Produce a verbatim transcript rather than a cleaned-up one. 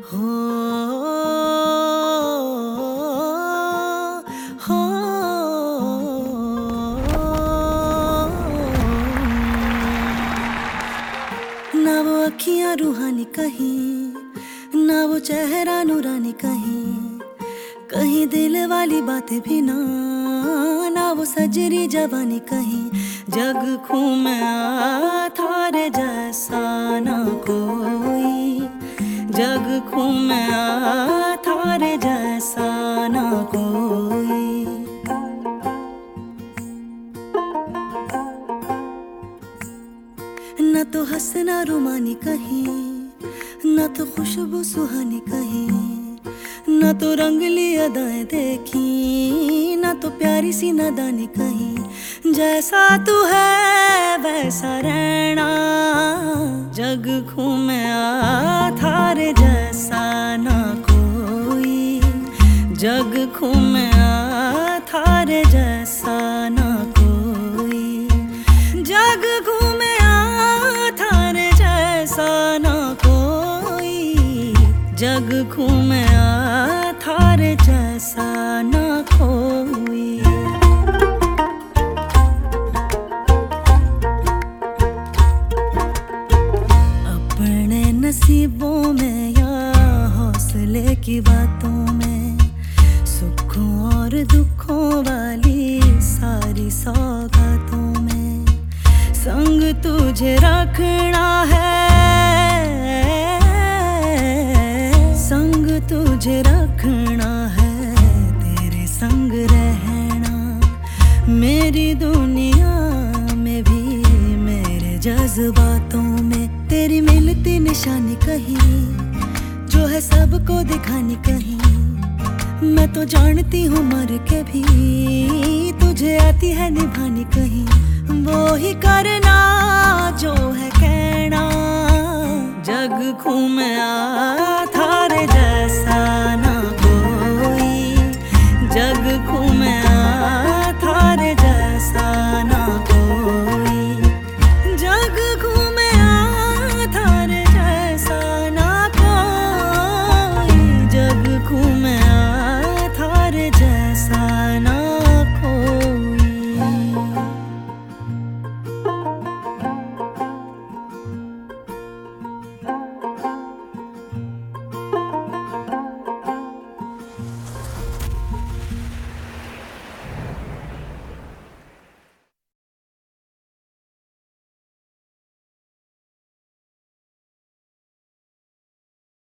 हो हो ना वो अखियां रूहानी कहीं, ना वो चेहरा नूरानी कहीं, कहीं दिल वाली बातें भी ना, ना वो सजरी जवानी कहीं। जग खूं में आ थारे जैसा ना कोई, जग खूं में आ थारे जैसा ना कोई। न तो हंसना रुमानी कहीं, न तो खुशबू सुहानी कहीं, न तो रंगली अदाएं देखी, न तो प्यारी सी नादानी कहीं। जैसा तू है वैसा रहना, जग खूं में आ थारे जैसा ना कोई, जग खूं में आ थारे जैसा ना कोई, जग खूं में आ थारे जैसा ना कोई, जग खूं में आ थारे जैसा ना कोई। अपने नसीबों में या हौसले की बातों में, सुखों और दुखों वाली सारी सौगातों में, संग तुझे रखना है, संग तुझे रखना है, तेरे संग रहना। मेरी दुनिया में भी मेरे जज्बातों में, तेरी मिलती निशानी कहीं, जो है सबको दिखानी कहीं। मैं तो जानती हूँ मर के भी तुझे आती है निभानी कहीं। वो ही करना जो है कहना, जग खूं में आ